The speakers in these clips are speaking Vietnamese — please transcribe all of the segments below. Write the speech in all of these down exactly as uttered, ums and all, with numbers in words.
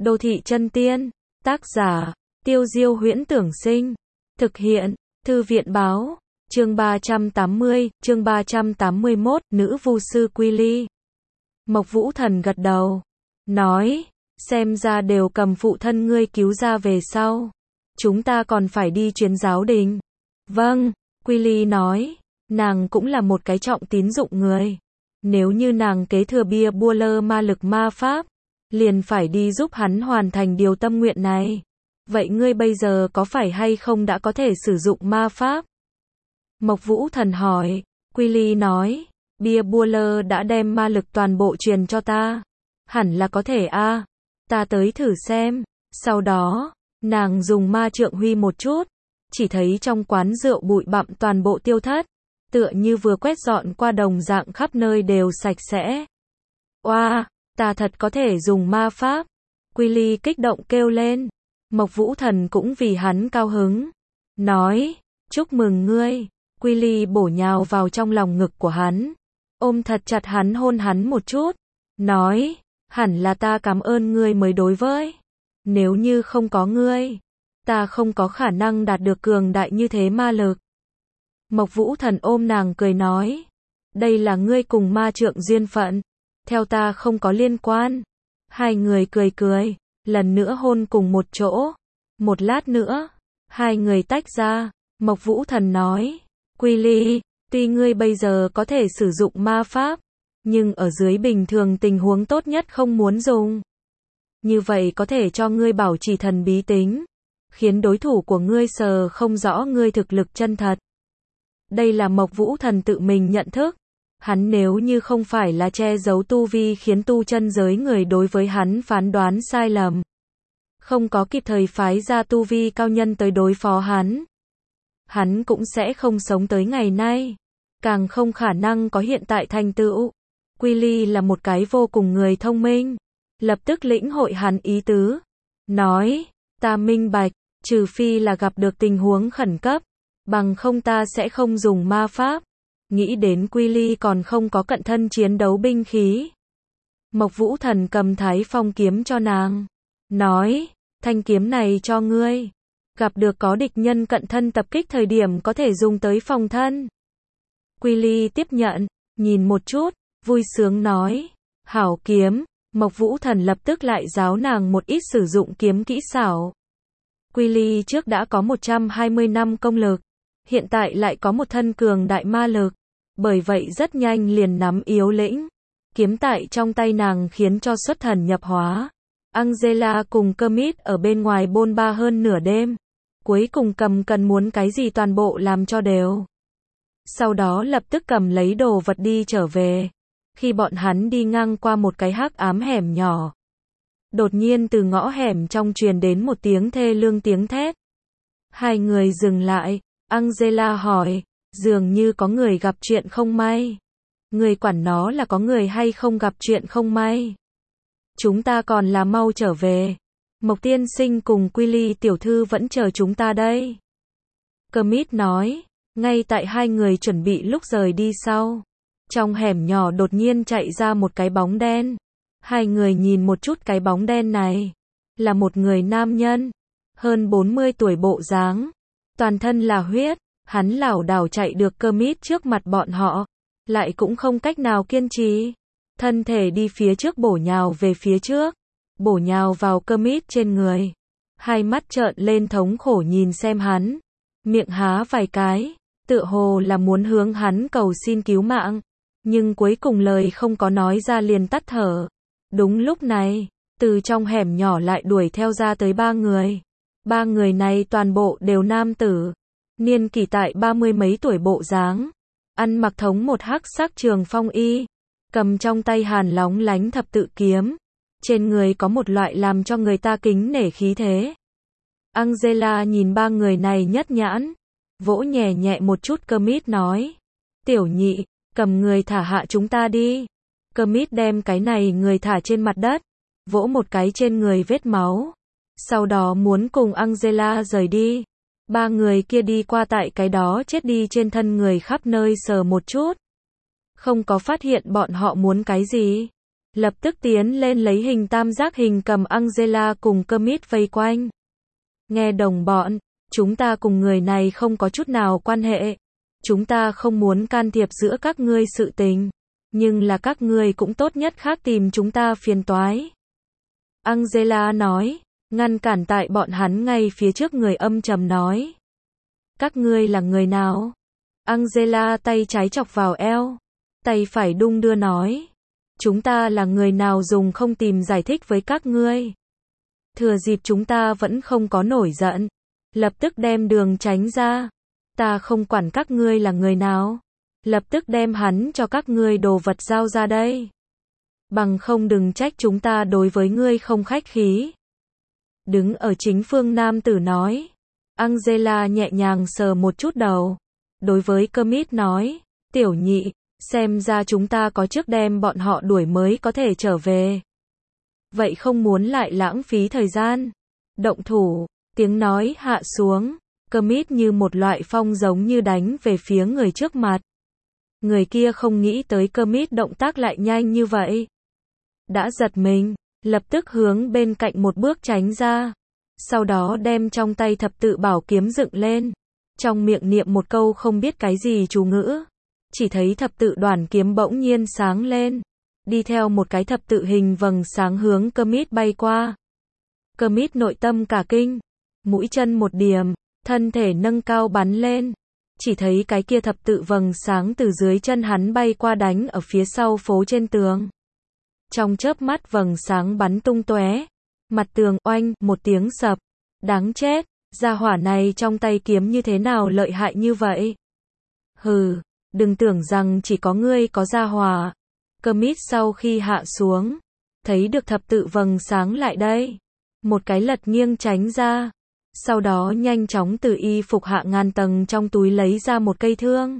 Đô thị chân tiên. Tác giả, Tiêu Diêu Huyễn Tưởng Sinh. Thực hiện, Thư viện báo. Chương ba trăm tám mươi, chương ba trăm tám mươi mốt, nữ vu sư Quy Ly. Mộc Vũ Thần gật đầu. Nói, xem ra đều cầm phụ thân ngươi cứu ra về sau. Chúng ta còn phải đi chuyến giáo đình. Vâng, Quy Ly nói, nàng cũng là một cái trọng tín dụng người. Nếu như nàng kế thừa bia bua lơ ma lực ma pháp, liền phải đi giúp hắn hoàn thành điều tâm nguyện này. Vậy ngươi bây giờ có phải hay không đã có thể sử dụng ma pháp? Mộc Vũ Thần hỏi. Quy Ly nói, bia bua lơ đã đem ma lực toàn bộ truyền cho ta. Hẳn là có thể a. À. Ta tới thử xem. Sau đó, nàng dùng ma trượng huy một chút, chỉ thấy trong quán rượu bụi bặm toàn bộ tiêu thất, tựa như vừa quét dọn qua đồng dạng khắp nơi đều sạch sẽ. Oa, ta thật có thể dùng ma pháp. Quy Ly kích động kêu lên. Mộc Vũ Thần cũng vì hắn cao hứng. Nói, chúc mừng ngươi. Quy Ly bổ nhào vào trong lòng ngực của hắn, ôm thật chặt hắn hôn hắn một chút. Nói, hẳn là ta cảm ơn ngươi mới đối với. Nếu như không có ngươi, ta không có khả năng đạt được cường đại như thế ma lực. Mộc Vũ Thần ôm nàng cười nói, đây là ngươi cùng ma trượng duyên phận, theo ta không có liên quan. Hai người cười cười, lần nữa hôn cùng một chỗ. Một lát nữa, hai người tách ra. Mộc Vũ Thần nói, Quy Ly, tuy ngươi bây giờ có thể sử dụng ma pháp, nhưng ở dưới bình thường tình huống tốt nhất không muốn dùng. Như vậy có thể cho ngươi bảo trì thần bí tính, khiến đối thủ của ngươi sờ không rõ ngươi thực lực chân thật. Đây là Mộc Vũ Thần tự mình nhận thức. Hắn nếu như không phải là che giấu tu vi khiến tu chân giới người đối với hắn phán đoán sai lầm, không có kịp thời phái ra tu vi cao nhân tới đối phó hắn, hắn cũng sẽ không sống tới ngày nay, càng không khả năng có hiện tại thành tựu. Quy Ly là một cái vô cùng người thông minh, lập tức lĩnh hội hắn ý tứ. Nói, ta minh bạch, trừ phi là gặp được tình huống khẩn cấp, bằng không ta sẽ không dùng ma pháp. Nghĩ đến Quy Ly còn không có cận thân chiến đấu binh khí. Mộc Vũ Thần cầm Thái Phong kiếm cho nàng. Nói, thanh kiếm này cho ngươi. Gặp được có địch nhân cận thân tập kích thời điểm có thể dùng tới phòng thân. Quy Ly tiếp nhận, nhìn một chút, vui sướng nói, hảo kiếm. Mộc Vũ Thần lập tức lại giáo nàng một ít sử dụng kiếm kỹ xảo. Quy Ly trước đã có một trăm hai mươi năm công lực, hiện tại lại có một thân cường đại ma lực, bởi vậy rất nhanh liền nắm yếu lĩnh. Kiếm tại trong tay nàng khiến cho xuất thần nhập hóa. Angela cùng Kermit ở bên ngoài bôn ba hơn nửa đêm, cuối cùng cầm cần muốn cái gì toàn bộ làm cho đều. Sau đó lập tức cầm lấy đồ vật đi trở về. Khi bọn hắn đi ngang qua một cái hắc ám hẻm nhỏ, đột nhiên từ ngõ hẻm trong truyền đến một tiếng thê lương tiếng thét. Hai người dừng lại. Angela hỏi, dường như có người gặp chuyện không may. Người quản nó là có người hay không gặp chuyện không may. Chúng ta còn là mau trở về. Mộc tiên sinh cùng Quy Ly tiểu thư vẫn chờ chúng ta đây. Kermit nói, ngay tại hai người chuẩn bị lúc rời đi sau, trong hẻm nhỏ đột nhiên chạy ra một cái bóng đen. Hai người nhìn một chút cái bóng đen này, là một người nam nhân, hơn bốn mươi tuổi bộ dáng, toàn thân là huyết. Hắn lảo đảo chạy được Kermit trước mặt bọn họ, lại cũng không cách nào kiên trì, thân thể đi phía trước bổ nhào về phía trước, bổ nhào vào Kermit trên người. Hai mắt trợn lên thống khổ nhìn xem hắn, miệng há vài cái, tựa hồ là muốn hướng hắn cầu xin cứu mạng, nhưng cuối cùng lời không có nói ra liền tắt thở. Đúng lúc này, từ trong hẻm nhỏ lại đuổi theo ra tới ba người. Ba người này toàn bộ đều nam tử, niên kỷ tại ba mươi mấy tuổi bộ dáng, ăn mặc thống một hắc sắc trường phong y, cầm trong tay hàn lóng lánh thập tự kiếm, trên người có một loại làm cho người ta kính nể khí thế. Angela nhìn ba người này nhất nhãn, vỗ nhẹ nhẹ một chút Kermit nói, tiểu nhị, cầm người thả hạ chúng ta đi. Kermit đem cái này người thả trên mặt đất, vỗ một cái trên người vết máu, sau đó muốn cùng Angela rời đi. Ba người kia đi qua tại cái đó chết đi trên thân người khắp nơi sờ một chút, không có phát hiện bọn họ muốn cái gì. lập tức tiến lên lấy hình tam giác hình cầm Angela cùng Kermit vây quanh. Nghe đồng bọn, chúng ta cùng người này không có chút nào quan hệ. Chúng ta không muốn can thiệp giữa các ngươi sự tình. Nhưng là các ngươi cũng tốt nhất khác tìm chúng ta phiền toái. Angela nói, ngăn cản tại bọn hắn ngay phía trước người âm trầm nói. Các ngươi là người nào? Angela tay trái chọc vào eo, tay phải đung đưa nói. Chúng ta là người nào dùng không tìm giải thích với các ngươi. Thừa dịp chúng ta vẫn không có nổi giận, lập tức đem đường tránh ra. Ta không quản các ngươi là người nào. Lập tức đem hắn cho các ngươi đồ vật giao ra đây. Bằng không đừng trách chúng ta đối với ngươi không khách khí. Đứng ở chính phương nam tử nói. Angela nhẹ nhàng sờ một chút đầu. Đối với Kermit nói, tiểu nhị, xem ra chúng ta có trước đem bọn họ đuổi mới có thể trở về. Vậy không muốn lại lãng phí thời gian. Động thủ, tiếng nói hạ xuống. Kermit như một loại phong giống như đánh về phía người trước mặt. Người kia không nghĩ tới Kermit động tác lại nhanh như vậy. Đã giật mình, lập tức hướng bên cạnh một bước tránh ra. Sau đó đem trong tay thập tự bảo kiếm dựng lên. Trong miệng niệm một câu không biết cái gì chú ngữ. Chỉ thấy thập tự đoàn kiếm bỗng nhiên sáng lên. Đi theo một cái thập tự hình vầng sáng hướng Kermit bay qua. Kermit nội tâm cả kinh. Mũi chân một điểm, thân thể nâng cao bắn lên. Chỉ thấy cái kia thập tự vầng sáng từ dưới chân hắn bay qua đánh ở phía sau phố trên tường. Trong chớp mắt vầng sáng bắn tung tóe. Mặt tường oanh, một tiếng sập. Đáng chết, gia hỏa này trong tay kiếm như thế nào lợi hại như vậy? Hừ, đừng tưởng rằng chỉ có ngươi có gia hỏa. Kermit sau khi hạ xuống, thấy được thập tự vầng sáng lại đây. Một cái lật nghiêng tránh ra. Sau đó nhanh chóng từ y phục hạ ngàn tầng trong túi lấy ra một cây thương.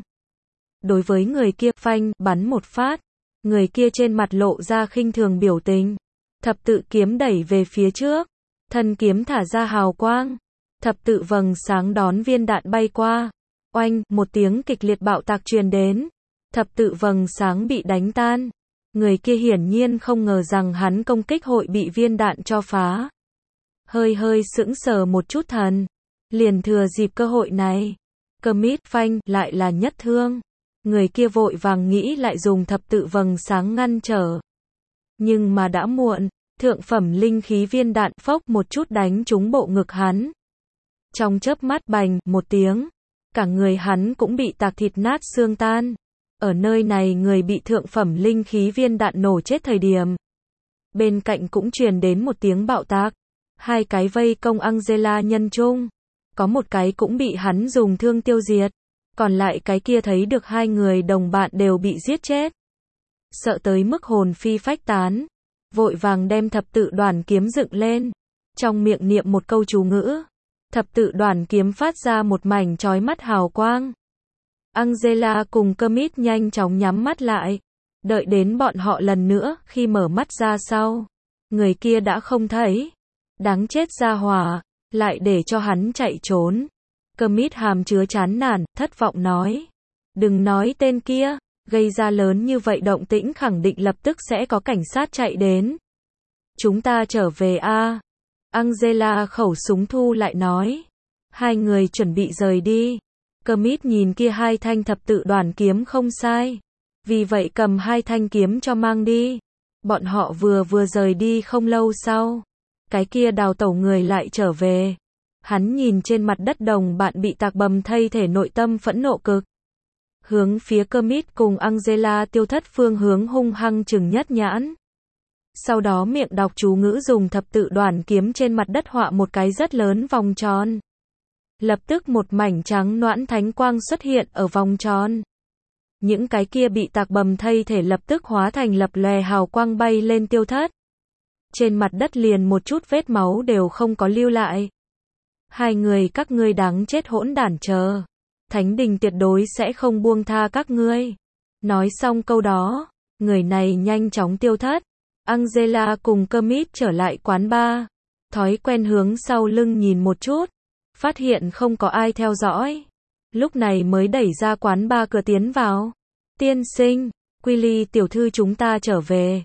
Đối với người kia phanh, bắn một phát. Người kia trên mặt lộ ra khinh thường biểu tình. Thập tự kiếm đẩy về phía trước. Thân kiếm thả ra hào quang. Thập tự vầng sáng đón viên đạn bay qua. Oanh, một tiếng kịch liệt bạo tạc truyền đến. Thập tự vầng sáng bị đánh tan. Người kia hiển nhiên không ngờ rằng hắn công kích hội bị viên đạn cho phá. Hơi hơi sững sờ một chút thần. Liền thừa dịp cơ hội này. Kermit phanh, lại là nhất thương. Người kia vội vàng nghĩ lại dùng thập tự vầng sáng ngăn trở. Nhưng mà đã muộn. Thượng phẩm linh khí viên đạn phốc một chút đánh trúng bộ ngực hắn. Trong chớp mắt bành, một tiếng. Cả người hắn cũng bị tạc thịt nát xương tan. Ở nơi này người bị thượng phẩm linh khí viên đạn nổ chết thời điểm. Bên cạnh cũng truyền đến một tiếng bạo tạc. Hai cái vây công Angela nhân chung. Có một cái cũng bị hắn dùng thương tiêu diệt. Còn lại cái kia thấy được hai người đồng bạn đều bị giết chết. Sợ tới mức hồn phi phách tán. Vội vàng đem thập tự đoàn kiếm dựng lên. Trong miệng niệm một câu chú ngữ. Thập tự đoàn kiếm phát ra một mảnh chói mắt hào quang. Angela cùng Kermit nhanh chóng nhắm mắt lại. Đợi đến bọn họ lần nữa, khi mở mắt ra sau. Người kia đã không thấy. Đáng chết gia hỏa, lại để cho hắn chạy trốn. Kermit hàm chứa chán nản, thất vọng nói. Đừng nói tên kia, gây ra lớn như vậy động tĩnh khẳng định lập tức sẽ có cảnh sát chạy đến. Chúng ta trở về a. Angela khẩu súng thu lại nói. Hai người chuẩn bị rời đi. Kermit nhìn kia hai thanh thập tự đoàn kiếm không sai. Vì vậy cầm hai thanh kiếm cho mang đi. Bọn họ vừa vừa rời đi không lâu sau. Cái kia đào tẩu người lại trở về. Hắn nhìn trên mặt đất đồng bạn bị tạc bầm thây thể nội tâm phẫn nộ cực. Hướng phía Kermit cùng Angela tiêu thất phương hướng hung hăng chừng nhất nhãn. Sau đó miệng đọc chú ngữ dùng thập tự đoàn kiếm trên mặt đất họa một cái rất lớn vòng tròn. Lập tức một mảnh trắng noãn thánh quang xuất hiện ở vòng tròn. Những cái kia bị tạc bầm thây thể lập tức hóa thành lập lòe hào quang bay lên tiêu thất. Trên mặt đất liền một chút vết máu đều không có lưu lại. Hai người các ngươi đáng chết hỗn đản chờ. Thánh đình tuyệt đối sẽ không buông tha các ngươi. Nói xong câu đó, người này nhanh chóng tiêu thất. Angela cùng Kermit trở lại quán bar. Thói quen hướng sau lưng nhìn một chút. Phát hiện không có ai theo dõi. Lúc này mới đẩy ra quán bar cửa tiến vào. Tiên sinh, Quilly tiểu thư chúng ta trở về.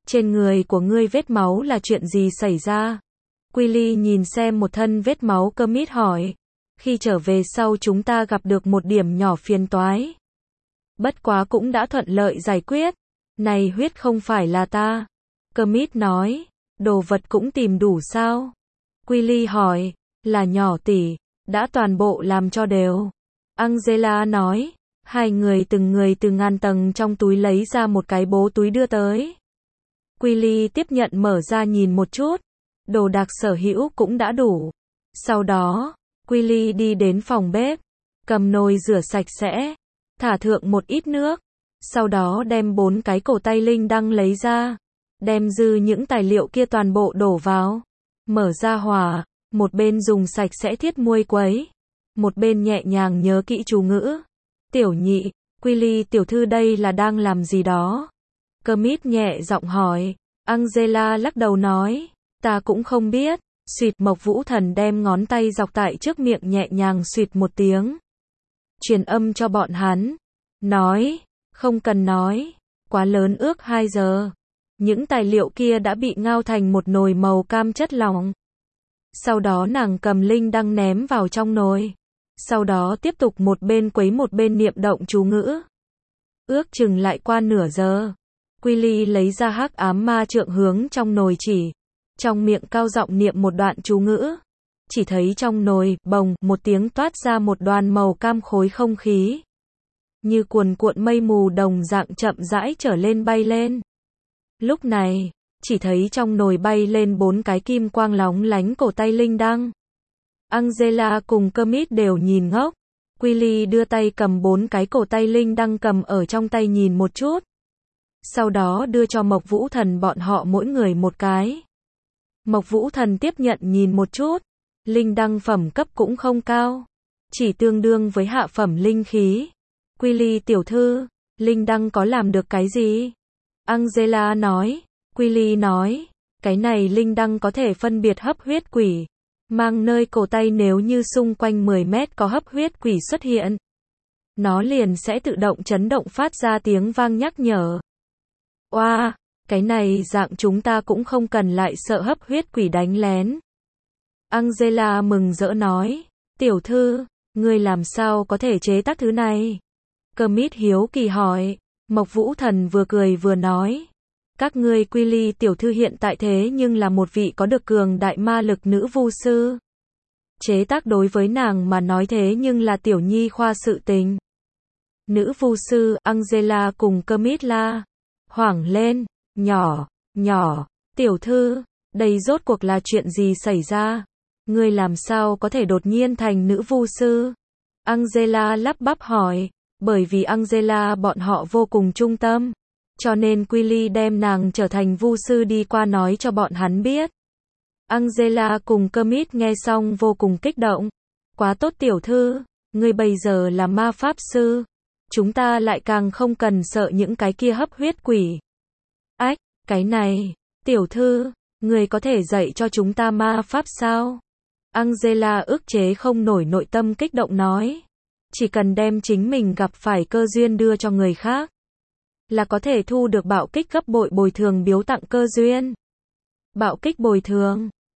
trên người của ngươi vết máu là chuyện gì xảy ra? Quilly nhìn xem một thân vết máu, Kermit hỏi. Khi trở về sau chúng ta gặp được một điểm nhỏ phiền toái. Bất quá cũng đã thuận lợi giải quyết. Này huyết không phải là ta. Kermit nói. Đồ vật cũng tìm đủ sao? Quilly hỏi. Là nhỏ tỷ, đã toàn bộ làm cho đều. Angela nói. Hai người từng người từ ngàn tầng trong túi lấy ra một cái bố túi đưa tới. Quilly tiếp nhận mở ra nhìn một chút. Đồ đạc sở hữu cũng đã đủ. Sau đó, Quilly đi đến phòng bếp, cầm nồi rửa sạch sẽ, thả thượng một ít nước. Sau đó đem bốn cái cổ tay linh đăng lấy ra, đem dư những tài liệu kia toàn bộ đổ vào. Mở ra hỏa, một bên dùng sạch sẽ thiết muôi quấy, một bên nhẹ nhàng nhớ kỹ chú ngữ. Tiểu nhị, Quilly tiểu thư đây là đang làm gì đó? Kermit nhẹ giọng hỏi. Angela lắc đầu nói. Ta cũng không biết. Xuyệt, Mộc Vũ Thần đem ngón tay dọc tại trước miệng nhẹ nhàng xuyệt một tiếng. Truyền âm cho bọn hắn. Nói. Không cần nói. Quá lớn ước hai giờ. Những tài liệu kia đã bị ngao thành một nồi màu cam chất lỏng. Sau đó nàng cầm linh đăng ném vào trong nồi. Sau đó tiếp tục một bên quấy một bên niệm động chú ngữ. Ước chừng lại qua nửa giờ. Quilly lấy ra hắc ám ma trượng hướng trong nồi chỉ. Trong miệng cao giọng niệm một đoạn chú ngữ. Chỉ thấy trong nồi, bồng, một tiếng toát ra một đoàn màu cam khối không khí. Như cuồn cuộn mây mù đồng dạng chậm rãi trở lên bay lên. Lúc này, chỉ thấy trong nồi bay lên bốn cái kim quang lóng lánh cổ tay linh đăng. Angela cùng Kermit đều nhìn ngốc. Quilly đưa tay cầm bốn cái cổ tay linh đăng cầm ở trong tay nhìn một chút. Sau đó đưa cho Mộc Vũ Thần bọn họ mỗi người một cái. Mộc Vũ Thần tiếp nhận nhìn một chút. Linh đăng phẩm cấp cũng không cao. Chỉ tương đương với hạ phẩm linh khí. Quilly tiểu thư, linh đăng có làm được cái gì? Angela nói. Quilly nói. Cái này linh đăng có thể phân biệt hấp huyết quỷ. Mang nơi cổ tay nếu như xung quanh mười mét có hấp huyết quỷ xuất hiện. Nó liền sẽ tự động chấn động phát ra tiếng vang nhắc nhở. Oa, wow, cái này dạng chúng ta cũng không cần lại sợ hấp huyết quỷ đánh lén. Angela mừng rỡ nói. Tiểu thư, ngươi làm sao có thể chế tác thứ này? Kermit hiếu kỳ hỏi. Mộc Vũ Thần vừa cười vừa nói. Các ngươi Quilly tiểu thư hiện tại thế nhưng là một vị có được cường đại ma lực nữ vu sư. Chế tác đối với nàng mà nói thế nhưng là tiểu nhi khoa sự tình. Nữ vu sư, Angela cùng Kermit la. Hoảng lên, nhỏ, nhỏ, tiểu thư, đây rốt cuộc là chuyện gì xảy ra? Ngươi làm sao có thể đột nhiên thành nữ vu sư? Angela lắp bắp hỏi, bởi vì Angela bọn họ vô cùng trung tâm. Cho nên Quilly đem nàng trở thành vu sư đi qua nói cho bọn hắn biết. Angela cùng Kermit nghe xong vô cùng kích động. Quá tốt tiểu thư, ngươi bây giờ là ma pháp sư. Chúng ta lại càng không cần sợ những cái kia hấp huyết quỷ. Ách, cái này, tiểu thư, ngươi có thể dạy cho chúng ta ma pháp sao? Angela ức chế không nổi nội tâm kích động nói. Chỉ cần đem chính mình gặp phải cơ duyên đưa cho người khác. Là có thể thu được bạo kích gấp bội bồi thường biếu tặng cơ duyên. Bạo kích bồi thường.